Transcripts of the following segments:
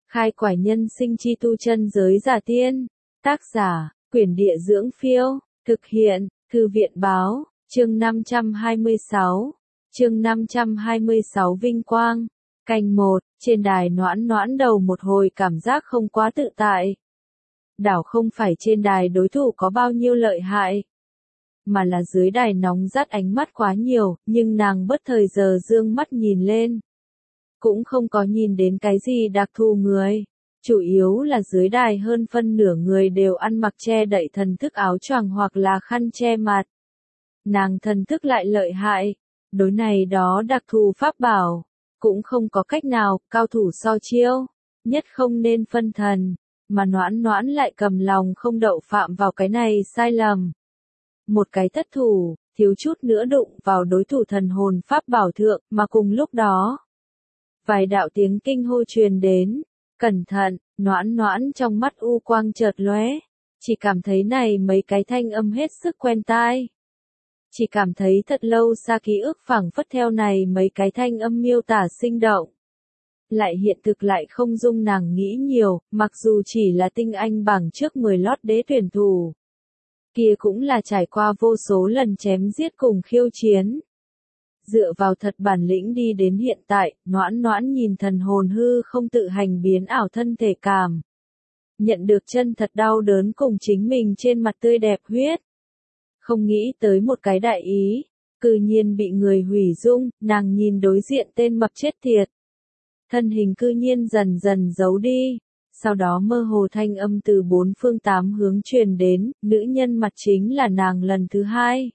Khai quải nhân sinh chi tu chân giới giả tiên. Tác giả, Quyển Địa Dưỡng Phiêu. Thực hiện, Thư viện Báo. Chương 526. Chương 526 Vinh Quang. Canh 1, trên đài Noãn Noãn đầu một hồi cảm giác không quá tự tại. Đảo không phải trên đài đối thủ có bao nhiêu lợi hại, mà là dưới đài nóng rát ánh mắt quá nhiều, nhưng nàng bất thời giờ dương mắt nhìn lên. Cũng không có nhìn đến cái gì đặc thù người. Chủ yếu là dưới đài hơn phân nửa người đều ăn mặc che đậy thần thức áo choàng hoặc là khăn che mặt. Nàng thần thức lại lợi hại, đối này đó đặc thù pháp bảo, cũng không có cách nào, cao thủ so chiêu, nhất không nên phân thần, mà Noãn Noãn lại cầm lòng không đậu phạm vào cái này sai lầm. Một cái thất thủ, thiếu chút nữa đụng vào đối thủ thần hồn pháp bảo thượng, mà cùng lúc đó, vài đạo tiếng kinh hô truyền đến, cẩn thận, Noãn Noãn trong mắt u quang chợt lóe, chỉ cảm thấy này mấy cái thanh âm hết sức quen tai. Chỉ cảm thấy thật lâu xa ký ức phảng phất theo này mấy cái thanh âm miêu tả sinh động. Lại hiện thực lại không dung nàng nghĩ nhiều, mặc dù chỉ là tinh anh bảng trước 10 lót đế tuyển thủ. Kia cũng là trải qua vô số lần chém giết cùng khiêu chiến. Dựa vào thật bản lĩnh đi đến hiện tại, Noãn Noãn nhìn thần hồn hư không tự hành biến ảo thân thể cảm. Nhận được chân thật đau đớn cùng chính mình trên mặt tươi đẹp huyết. Không nghĩ tới một cái đại ý, cư nhiên bị người hủy dung, nàng nhìn đối diện tên mập chết tiệt. Thân hình cư nhiên dần dần giấu đi, sau đó mơ hồ thanh âm từ bốn phương tám hướng truyền đến, nữ nhân mặt chính là nàng lần thứ hai.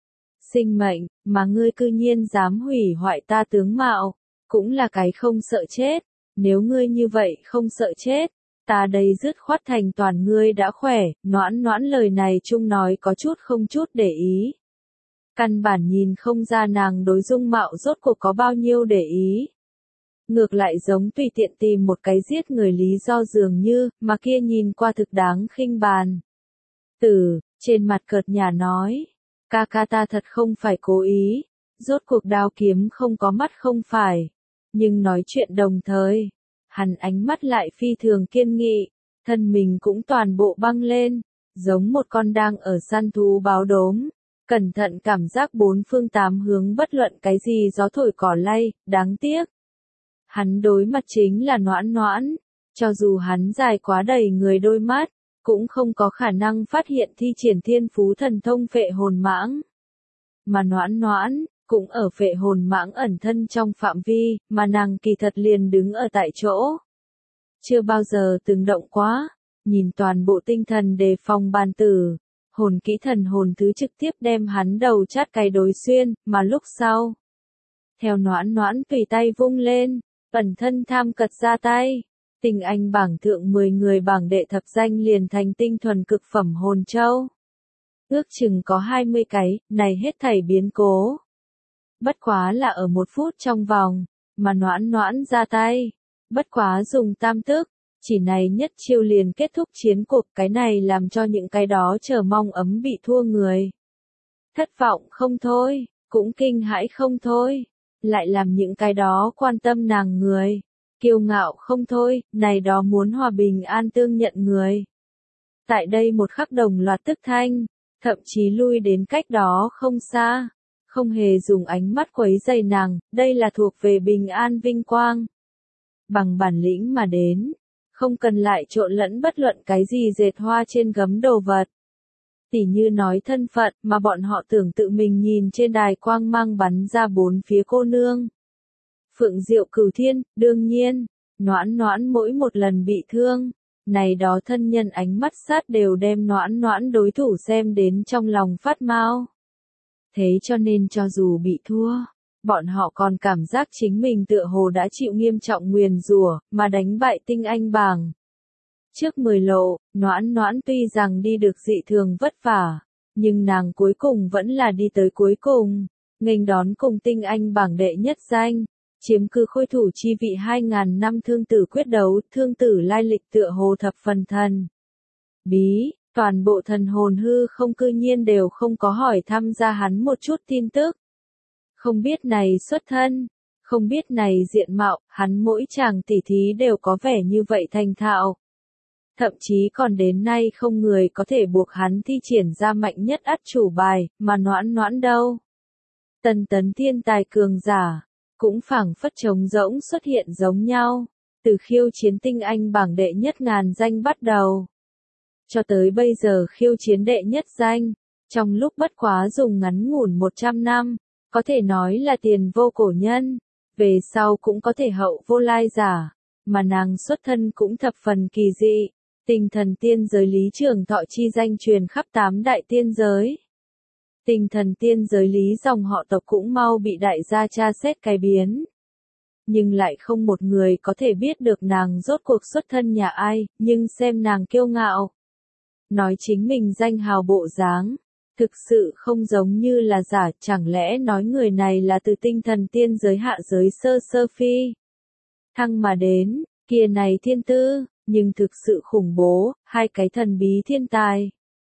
Sinh mệnh, mà ngươi cư nhiên dám hủy hoại ta tướng mạo, cũng là cái không sợ chết, nếu ngươi như vậy không sợ chết. Ta đây dứt khoát thành toàn ngươi đã khỏe, Noãn Noãn lời này chung nói có chút không chút để ý. Căn bản nhìn không ra nàng đối dung mạo rốt cuộc có bao nhiêu để ý. Ngược lại giống tùy tiện tìm một cái giết người lý do dường như, mà kia nhìn qua thực đáng khinh bàn. Trên mặt cợt nhả nói, ca ca ta thật không phải cố ý, rốt cuộc đao kiếm không có mắt không phải. Nhưng nói chuyện đồng thời, hắn ánh mắt lại phi thường kiên nghị, thân mình cũng toàn bộ băng lên, giống một con đang ở săn thú báo đốm, cẩn thận cảm giác bốn phương tám hướng bất luận cái gì gió thổi cỏ lay, đáng tiếc. Hắn đối mặt chính là Noãn Noãn, cho dù hắn dài quá đầy người đôi mắt, cũng không có khả năng phát hiện thi triển thiên phú thần thông phệ hồn mãng. Mà Noãn Noãn cũng ở phệ hồn mãng ẩn thân trong phạm vi, mà nàng kỳ thật liền đứng ở tại chỗ. Chưa bao giờ từng động quá, nhìn toàn bộ tinh thần đề phòng bàn tử, hồn kỹ thần hồn thứ trực tiếp đem hắn đầu chát cái đối xuyên, mà lúc sau. Theo Noãn Noãn tùy tay vung lên, ẩn thân tham cật ra tay, tinh anh bảng thượng 10 người bảng đệ thập danh liền thành tinh thuần cực phẩm hồn châu. Ước chừng có 20 cái, này hết thảy biến cố. Bất quá là ở 1 phút trong vòng, mà Noãn Noãn ra tay, bất quá dùng tam tức, chỉ này nhất chiêu liền kết thúc chiến cuộc, cái này làm cho những cái đó chờ mong ấm bị thua người. Thất vọng không thôi, cũng kinh hãi không thôi, lại làm những cái đó quan tâm nàng người, kiêu ngạo không thôi, này đó muốn hòa bình an tương nhận người. Tại đây một khắc đồng loạt tức thanh, thậm chí lui đến cách đó không xa. Không hề dùng ánh mắt quấy rầy nàng, đây là thuộc về bình an vinh quang. Bằng bản lĩnh mà đến, không cần lại trộn lẫn bất luận cái gì dệt hoa trên gấm đồ vật. Tỉ như nói thân phận mà bọn họ tưởng tự mình nhìn trên đài quang mang bắn ra bốn phía cô nương. Phượng Diệu Cửu Thiên, đương nhiên, Noãn Noãn mỗi một lần bị thương, này đó thân nhân ánh mắt sát đều đem Noãn Noãn đối thủ xem đến trong lòng phát mau. Thế cho nên cho dù bị thua, bọn họ còn cảm giác chính mình tựa hồ đã chịu nghiêm trọng nguyền rủa, mà đánh bại tinh anh bảng. Trước 10 lộ, Noãn Noãn tuy rằng đi được dị thường vất vả, nhưng nàng cuối cùng vẫn là đi tới cuối cùng, nghênh đón cùng tinh anh bảng đệ nhất danh, chiếm cứ khôi thủ chi vị 2000 năm thương tử quyết đấu, thương tử lai lịch tựa hồ thập phần thần bí. Toàn bộ thần hồn hư không cư nhiên đều không có hỏi thăm ra hắn một chút tin tức. Không biết này xuất thân, Không biết này diện mạo, hắn mỗi chàng tỉ thí đều có vẻ như vậy thành thạo. Thậm chí còn đến nay không người có thể buộc hắn thi triển ra mạnh nhất át chủ bài, mà Noãn Noãn đâu. Tần tấn thiên tài cường giả, cũng phảng phất trống rỗng xuất hiện giống nhau, từ khiêu chiến tinh anh bảng đệ nhất ngàn danh bắt đầu. Cho tới bây giờ khiêu chiến đệ nhất danh, trong lúc bất quá dùng ngắn ngủn 100 năm, có thể nói là tiền vô cổ nhân, về sau cũng có thể hậu vô lai giả, mà nàng xuất thân cũng thập phần kỳ dị, tinh thần tiên giới Lý Trường Thọ chi danh truyền khắp 8 đại tiên giới. Tinh thần tiên giới Lý dòng họ tộc cũng mau bị đại gia tra xét cái biến. Nhưng lại không một người có thể biết được nàng rốt cuộc xuất thân nhà ai, nhưng xem nàng kiêu ngạo. Nói chính mình danh hào bộ dáng, thực sự không giống như là giả, chẳng lẽ nói người này là từ tinh thần tiên giới hạ giới sơ sơ phi. Thăng mà đến, kia này thiên tư, nhưng thực sự khủng bố, hai cái thần bí thiên tài.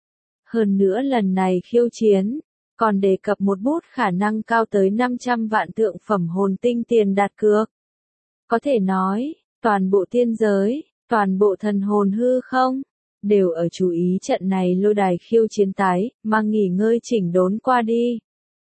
Hơn nữa lần này khiêu chiến, còn đề cập một bút khả năng cao tới 500 vạn thượng phẩm hồn tinh tiền đặt cược. Có thể nói, toàn bộ tiên giới, toàn bộ thần hồn hư không, đều ở chú ý trận này lôi đài khiêu chiến tái, mà nghỉ ngơi chỉnh đốn qua đi.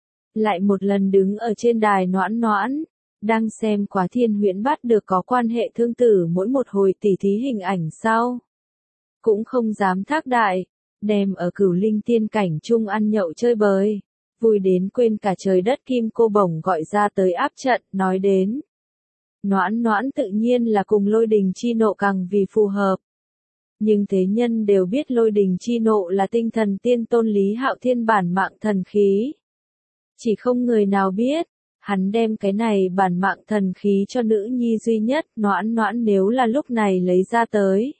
Lại một lần đứng ở trên đài Noãn Noãn, đang xem quá thiên huyễn bắt được có quan hệ thương tử mỗi một hồi tỉ thí hình ảnh sau. Cũng không dám thác đại, đem ở cửu linh tiên cảnh chung ăn nhậu chơi bời, vui đến quên cả trời đất kim cô bổng gọi ra tới áp trận, nói đến. Noãn Noãn tự nhiên là cùng lôi đình chi nộ càng vì phù hợp. Nhưng thế nhân đều biết lôi đình chi nộ là tinh thần tiên tôn Lý Hạo Thiên bản mạng thần khí. Chỉ không người nào biết, hắn đem cái này bản mạng thần khí cho nữ nhi duy nhất, Noãn Noãn nếu là lúc này lấy ra tới.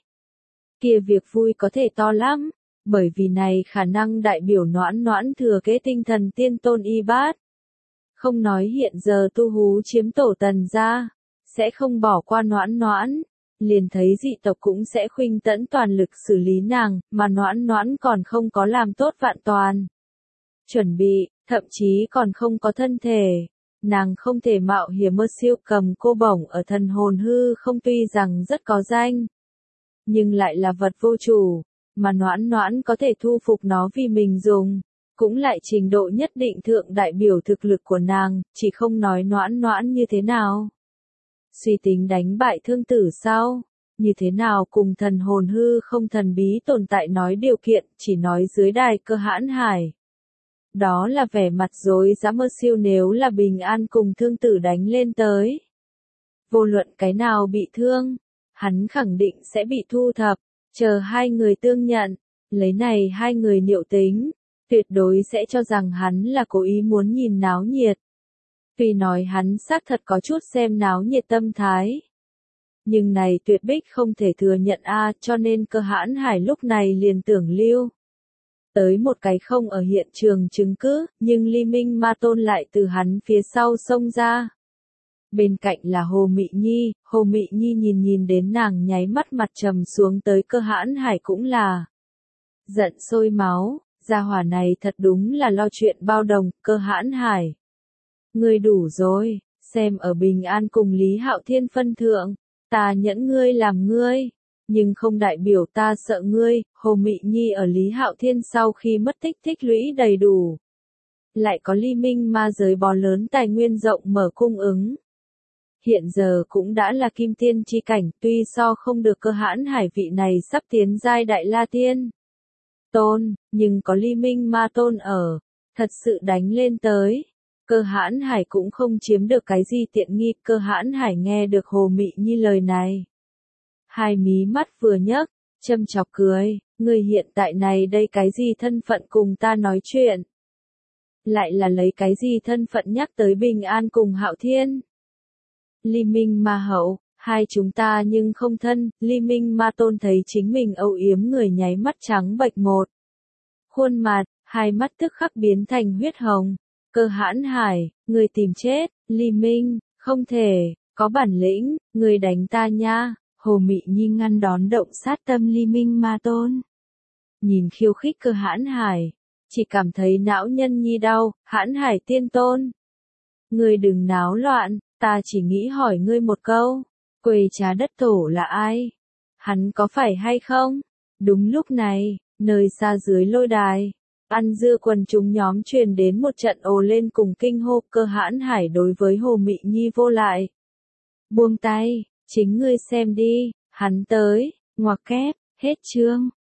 Kia việc vui có thể to lắm, bởi vì này khả năng đại biểu Noãn Noãn thừa kế tinh thần tiên tôn y bát. Không nói hiện giờ tu hú chiếm tổ tần ra, sẽ không bỏ qua Noãn Noãn, liền thấy dị tộc cũng sẽ khuynh tẫn toàn lực xử lý nàng, mà Noãn Noãn còn không có làm tốt vạn toàn. Chuẩn bị, thậm chí còn không có thân thể. Nàng không thể mạo hiểm mơ siêu cầm cô bổng ở thần hồn hư không, tuy rằng rất có danh, nhưng lại là vật vô chủ, mà Noãn Noãn có thể thu phục nó vì mình dùng, cũng lại trình độ nhất định thượng đại biểu thực lực của nàng, chỉ không nói Noãn Noãn như thế nào. Suy tính đánh bại thương tử sau, như thế nào cùng thần hồn hư không thần bí tồn tại nói điều kiện, chỉ nói dưới đài Cơ Hãn Hải. Đó là vẻ mặt dối dã mơ siêu nếu là bình an cùng thương tử đánh lên tới. Vô luận cái nào bị thương, hắn khẳng định sẽ bị thu thập, chờ hai người tương nhận, lấy này hai người liệu tính, tuyệt đối sẽ cho rằng hắn là cố ý muốn nhìn náo nhiệt. Tuy nói hắn xác thật có chút xem náo nhiệt tâm thái. Nhưng này tuyệt bích không thể thừa nhận cho nên Cơ Hãn Hải lúc này liền tưởng lưu tới một cái không ở hiện trường chứng cứ, nhưng Ly Minh Ma Tôn lại từ hắn phía sau xông ra. Bên cạnh là Hồ Mị Nhi, Hồ Mị Nhi nhìn đến nàng nháy mắt mặt trầm xuống tới Cơ Hãn Hải cũng là giận sôi máu, gia hỏa này thật đúng là lo chuyện bao đồng, Cơ Hãn Hải. Ngươi đủ rồi, xem ở bình an cùng Lý Hạo Thiên phân thượng, ta nhẫn ngươi làm ngươi, nhưng không đại biểu ta sợ ngươi. Hồ Mị Nhi ở Lý Hạo Thiên sau khi mất tích lũy đầy đủ. Lại có Ly Minh ma giới bò lớn tài nguyên rộng mở cung ứng. Hiện giờ cũng đã là kim tiên chi cảnh, tuy so không được Cơ Hãn Hải vị này sắp tiến giai đại la tiên tôn, nhưng có Ly Minh ma tôn ở, thật sự đánh lên tới. Cơ Hãn Hải cũng không chiếm được cái gì tiện nghi. Cơ Hãn Hải nghe được Hồ Mị Nhi lời này, hai mí mắt vừa nhấc, châm chọc cười, người hiện tại này đây cái gì thân phận cùng ta nói chuyện? Lại là lấy cái gì thân phận nhắc tới bình an cùng Hạo Thiên? Ly Minh ma hậu, hai chúng ta nhưng không thân. Ly Minh ma tôn thấy chính mình âu yếm người nháy mắt trắng bệch một khuôn mặt, hai mắt tức khắc biến thành huyết hồng. Cơ Hãn Hải, người tìm chết. Ly Minh, không thể, có bản lĩnh, người đánh ta nha. Hồ Mị Nhi ngăn đón động sát tâm Ly Minh ma tôn. Nhìn khiêu khích Cơ Hãn Hải, chỉ cảm thấy não nhân nhi đau. Hãn Hải tiên tôn, người đừng náo loạn, Ta chỉ nghĩ hỏi ngươi một câu, Quầy Trá Đất Tổ là ai? Hắn có phải hay không? Đúng lúc này, nơi xa dưới lôi đài, ăn dưa quần chúng nhóm truyền đến một trận ồ lên cùng kinh hô Cơ Hãn Hải đối với Hồ Mị Nhi vô lại. Buông tay, chính ngươi xem đi, hắn tới, ngoặc kép, hết chương.